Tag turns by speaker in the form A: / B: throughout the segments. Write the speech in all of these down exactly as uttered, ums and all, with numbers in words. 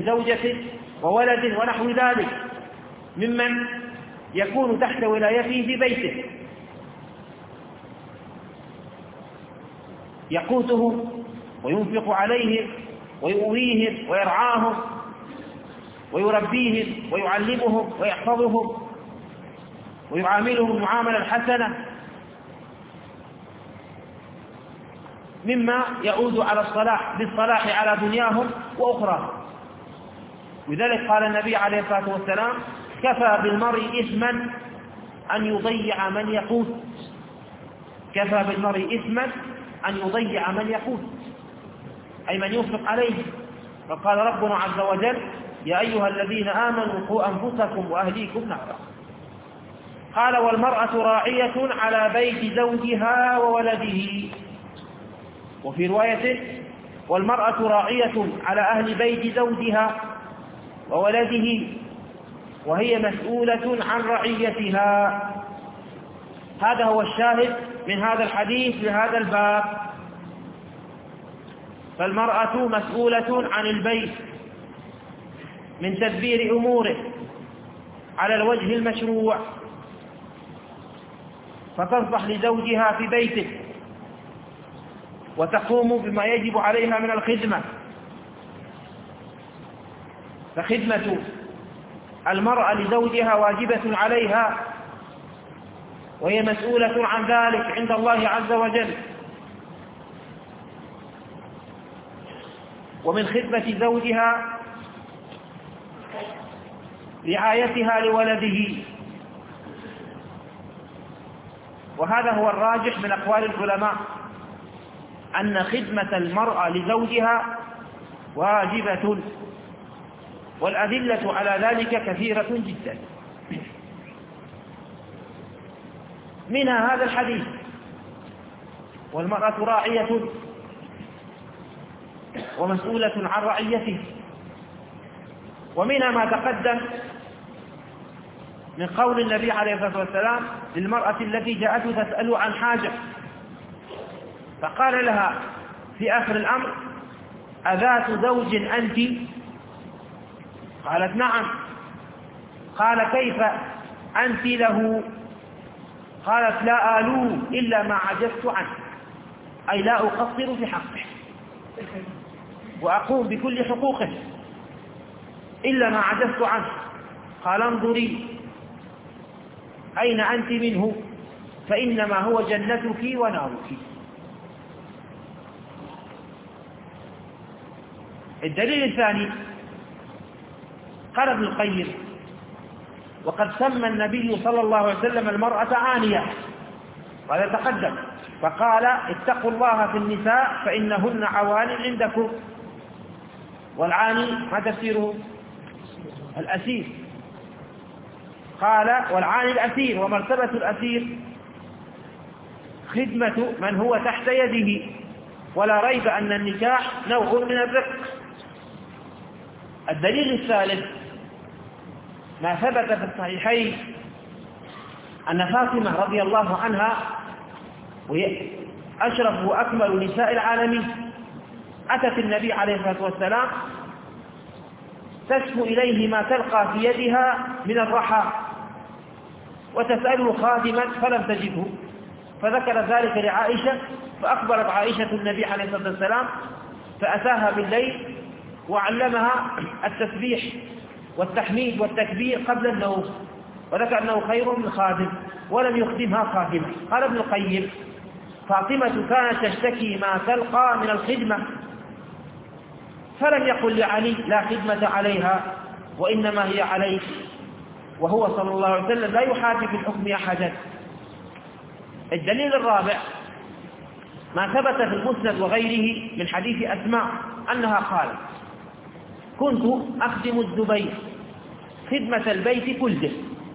A: من زوجته وولده ونحو ذلك ممن يكون تحت ولايته في بيته، يقوتهم وينفق عليهم ويؤويهم ويرعاهم ويربيهم ويعلمهم ويحفظهم ويعاملهم المعاملة الحسنة، مما يعود على الصلاح بالصلاح على دنياهم وأخراهم. لذلك قال النبي عليه الصلاة والسلام: كفى بالمرء إثما أن يضيع من يقوت. كفى بالمرء إثما أن يضيع من يقوت، أي من ينفق عليه. فقال ربنا عز وجل: يا أيها الذين آمنوا قوا أنفسكم وأهليكم نارا. قال: والمرأة راعية على بيت زوجها وولده. وفي رواية: والمرأة راعية على أهل بيت زوجها وولده وهي مسؤولة عن رعيتها. هذا هو الشاهد من هذا الحديث لهذا الباب. فالمرأة مسؤولة عن البيت من تدبير أموره على الوجه المشروع، فتصلح لزوجها في بيته وتقوم بما يجب عليها من الخدمة. فخدمة المرأة لزوجها واجبة عليها، وهي مسؤولة عن ذلك عند الله عز وجل. ومن خدمة زوجها رعايتها لولده، وهذا هو الراجح من أقوال العلماء، أن خدمة المرأة لزوجها واجبة، والأدلة على ذلك كثيرة جدا. منها هذا الحديث: والمرأة راعية ومسؤولة عن رعيته. ومنها ما تقدم من قول النبي عليه الصلاة والسلام للمرأة التي جاءته تسأل عن حاجة، فقال لها في آخر الأمر: أذات زوج أنت؟ قالت: نعم. قال: كيف أنت له؟ قالت: لا آلوه إلا ما عجزت عنه، أي لا أقصر في حقه وأقوم بكل حقوقه إلا ما عجزت عنه. قال: انظري أين أنت منه، فإنما هو جنتك ونارك. الدليل الثاني قال ابن القيم: وقد سمى النبي صلى الله عليه وسلم المرأة عانية، وهذا تقدم، فقال: اتقوا الله في النساء فإنهن عوان عندكم. والعاني ما تفسيره؟ الأسير. قال: والعاني الأسير. ومرتبة الأسير خدمة من هو تحت يده، ولا ريب أن النكاح نوع من الرق. الدليل الثالث ما ثبت في الصحيحين أن فاطمة رضي الله عنها، وهي أشرف وأكمل نساء العالمين، أتت النبي عليه الصلاة والسلام تشكو إليه ما تلقى في يدها من الرحى، وتسأله خادما فلم تجده، فذكر ذلك لعائشة، فأخبرت عائشة النبي عليه الصلاة والسلام، فأتاها بالليل وعلمها التسبيح والتحميد والتكبير قبل النوم، وذكر أنه خير من خادم، ولم يخدمها خادمة. قال ابن القيم: فاطمة كانت تشتكي ما تلقى من الخدمة، فلم يقل لعلي لا خدمة عليها وإنما هي عليه، وهو صلى الله عليه وسلم لا يحاكي في الحكم أحدا. الدليل الرابع ما ثبت في المسند وغيره من حديث أسماء أنها قالت: كنت أخدم الزبير خدمة البيت كله،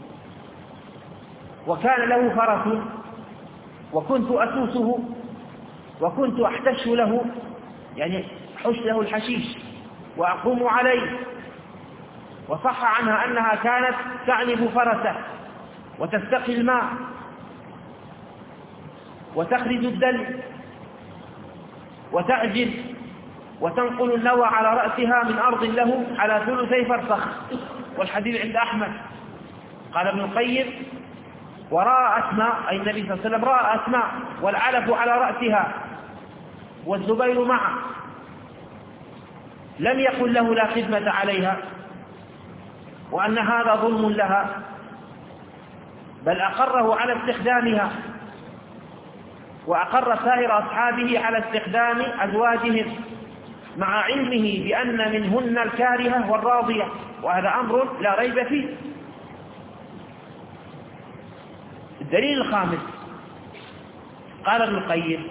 A: وكان له فرس وكنت أسوسه وكنت أحتش له، يعني حش له الحشيش وأقوم عليه. وصح عنها أنها كانت تعنف فرسه وتستقي الماء وتخرج الدلو وتأجل وتنقل النوى على رأسها من أرض له على ثلثي فرسخ، والحديث عند أحمد. قال ابن القيم: ورأى أسماء، أي النبي صلى الله عليه وسلم رأى أسماء والعلف على رأسها والزبير معه، لم يقل له لا خدمة عليها وأن هذا ظلم لها، بل أقره على استخدامها، وأقر سائر أصحابه على استخدام أزواجهم مع علمه بأن منهن الكارهة والراضية، وهذا أمر لا ريب فيه. الدليل الخامس قال ابن القيم: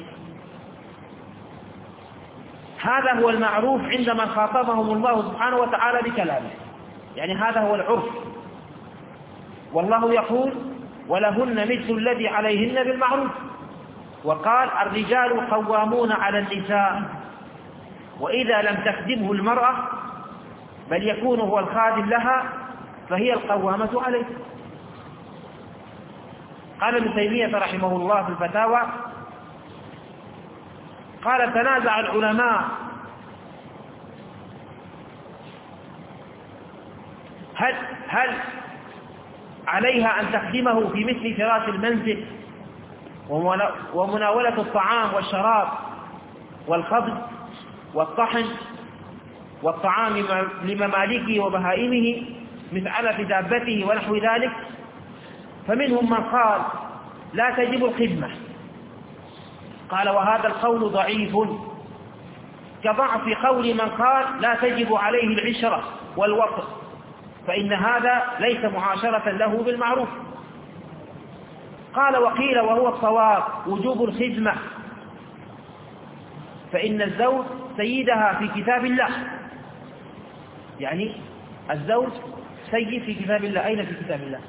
A: هذا هو المعروف عند من خاطبهم الله سبحانه وتعالى بكلامه، يعني هذا هو العرف. والله يقول: ولهن مثل الذي عليهن بالمعروف. وقال: الرجال قوامون على النساء. وإذا لم تخدمه المرأة بل يكون هو الخادم لها فهي القوامة عليه. قال ابن تيمية رحمه الله في الفتاوى: قال: تنازع العلماء هل, هل عليها أن تخدمه في مثل فراش المنزل ومناولة الطعام والشراب والخبز والطحن والطعام لممالكه وبهائمه مثل علف دابته ونحو ذلك. فمنهم من قال: لا تجب الخدمة. قال: وهذا القول ضعيف، كضعف قول من قال: لا تجب عليه العشرة والوقت، فإن هذا ليس معاشرة له بالمعروف. قال: وقيل وهو الصواب وجوب الخدمة، فإن الزوج سيدها في كتاب الله. يعني الزوج سيد في كتاب الله. أين في كتاب الله؟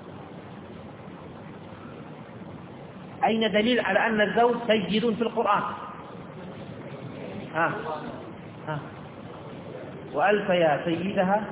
A: أين دليل على أن الزوج سيد في القرآن؟ ها ها وألف يا سيدها.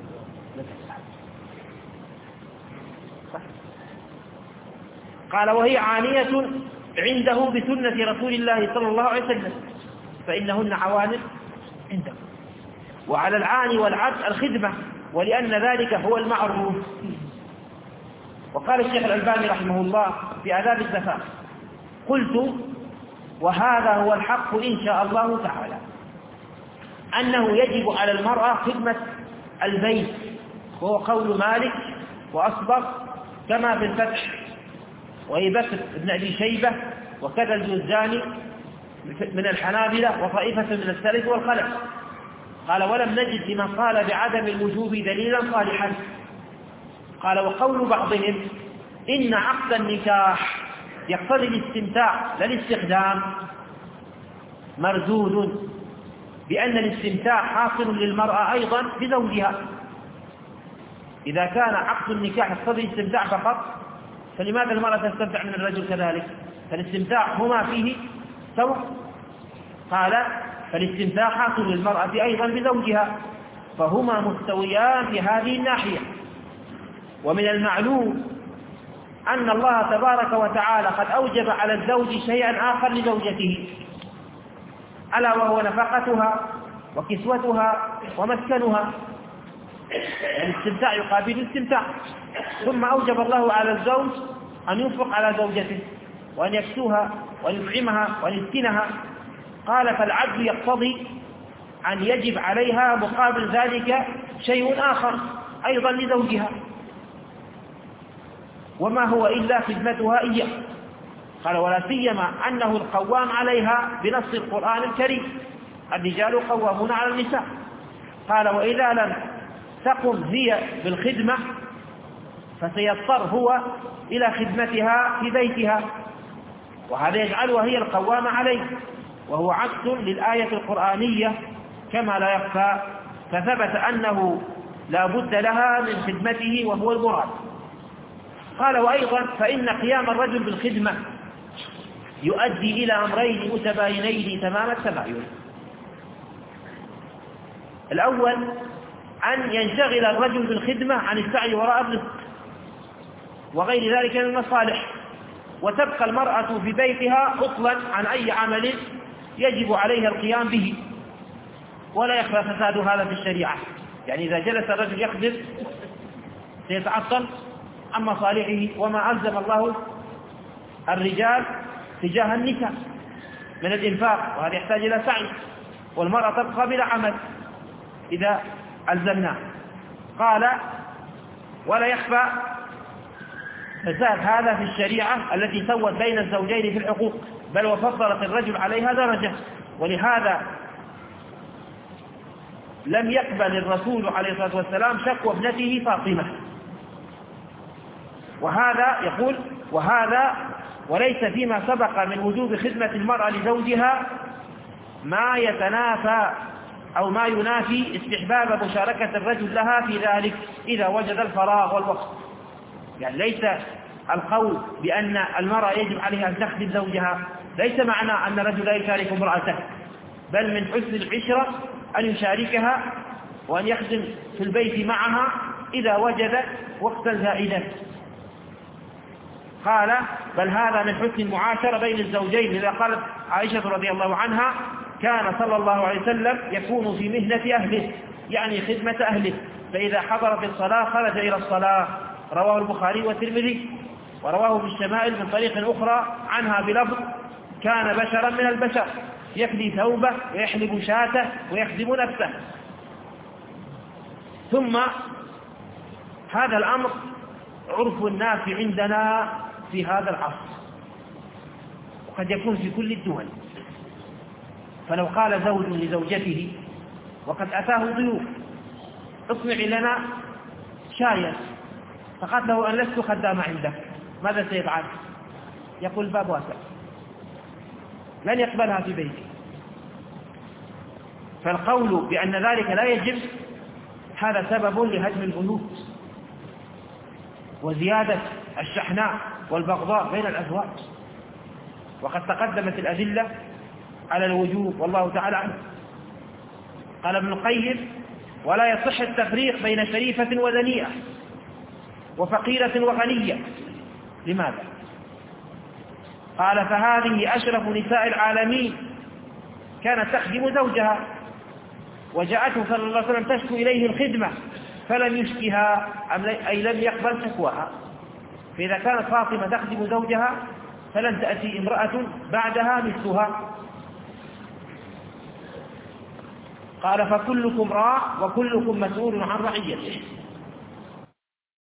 A: قال: وهي عانية عنده بسنة رسول الله صلى الله عليه وسلم، فإنهن عوانر عنده. وعلى العاني والعبد الخدمة، ولأن ذلك هو المعروف. وقال الشيخ الألباني رحمه الله في آداب الزفاف: قلت: وهذا هو الحق إن شاء الله تعالى، أنه يجب على المرأة خدمة البيت، وهو قول مالك وأصبغ كما في الفتح وأبي بكر بن أبي شيبة، وكذا الجوزاني من الحنابلة وطائفة من السلف والخلف. قال: ولم نجد لمن قال بعدم الوجوب دليلا صالحا. قال: وقول بعضهم إن عقد النكاح يقتضي الاستمتاع لا الاستخدام مردود، بأن الاستمتاع حاصل للمرأة أيضا بزوجها. إذا كان عقد النكاح يقتضي الاستمتاع فقط، فلماذا المرأة تستمتع من الرجل كذلك؟ فالاستمتاع هما فيه سواء. قال: فالاستمتاع حاصل للمرأة أيضا بزوجها، فهما مستويان في هذه الناحية. ومن المعلوم أن الله تبارك وتعالى قد أوجب على الزوج شيئا آخر لزوجته، ألا وهو نفقتها وكسوتها ومسكنها. الاستمتاع يقابل الاستمتاع. ثم أوجب الله على الزوج أن ينفق على زوجته وأن يكسوها وأن يطعمها وأن يسكنها. قال: فالعدل يقتضي أن يجب عليها مقابل ذلك شيء آخر أيضا لزوجها، وما هو إلا خدمتها إياه. قال: ولا سيما أنه القوام عليها بنص القرآن الكريم: الرجال قوامون على النساء. قال: وإذا لم تقم هي بالخدمة فسيضطر هو إلى خدمتها في بيتها، وهذا يجعلها هي القوامة عليه، وهو عكس للآية القرآنية كما لا يخفى. فثبت أنه لا بد لها من خدمته وهو المراد. قال: وأيضا فإن قيام الرجل بالخدمة يؤدي إلى أمرين متباينين تمام التباين. الأول أن ينشغل الرجل بالخدمة عن السعي وراء الرزق وغير ذلك من المصالح، وتبقى المرأة في بيتها عطلا عن أي عمل يجب عليها القيام به. ولا يخفى فساد هذا في الشريعة. يعني إذا جلس الرجل يخدم سيتعطل عن مصالحه وما ألزم الله الرجال تجاه النساء من الإنفاق، وهذا يحتاج إلى سعي، والمرأة تبقى بلا عمل إذا ألزمناه. قال ولا يخفى فساد هذا في الشريعة التي سوت بين الزوجين في الحقوق، بل وفضلت الرجل عليها درجة. ولهذا لم يقبل الرسول عليه الصلاة والسلام شكوى ابنته فاطمة. وهذا يقول وهذا وليس فيما سبق من وجوب خدمة المرأة لزوجها ما يتنافى أو ما ينافي استحباب مشاركة الرجل لها في ذلك إذا وجد الفراغ والوقت. يعني ليس القول بأن المرأة يجب عليها أن تخدم زوجها ليس معنى أن الرجل لا يشارك امرأته، بل من حسن العشرة أن يشاركها وأن يخدم في البيت معها إذا وجد وقتا زائدا. قال بل هذا من حسن المعاشرة بين الزوجين، إذا قالت عائشة رضي الله عنها كان صلى الله عليه وسلم يكون في مهنة أهله، يعني خدمة أهله، فإذا حضرت الصلاة خرج إلى الصلاة. رواه البخاري والترمذي، ورواه في الشمائل من طريق أخرى عنها بلفظ كان بشرا من البشر يفدي ثوبه ويحلب شاته ويخدم نفسه. ثم هذا الأمر عرف الناس عندنا في هذا العصر، وقد يكون في كل الدول. فلو قال زوج لزوجته وقد أتاه ضيوف اصنعي لنا شايا، فقالت له أن لست خدامة عندك، ماذا سيفعل؟ يقول الباب واسع، لن يقبلها في بيته. فالقول بأن ذلك لا يجب هذا سبب لهدم البيوت وزيادة الشحناء والبغضاء بين الأزواج، وقد تقدمت الأدلة على الوجوب والله تعالى عنه. قال ابن القيم ولا يصح التفريق بين شريفة ودنيئة وفقيرة وغنية. لماذا؟ قال فهذه أشرف نساء العالمين كانت تخدم زوجها، وجاءته صلى الله عليه وسلم تشكو إليه الخدمة فلم يشكها أي لم يقبل شكواها. فإذا كانت فاطمة تخدم زوجها فلن تأتي امرأة بعدها مثلها. قال فكلكم راع وكلكم مسؤول عن رعيته.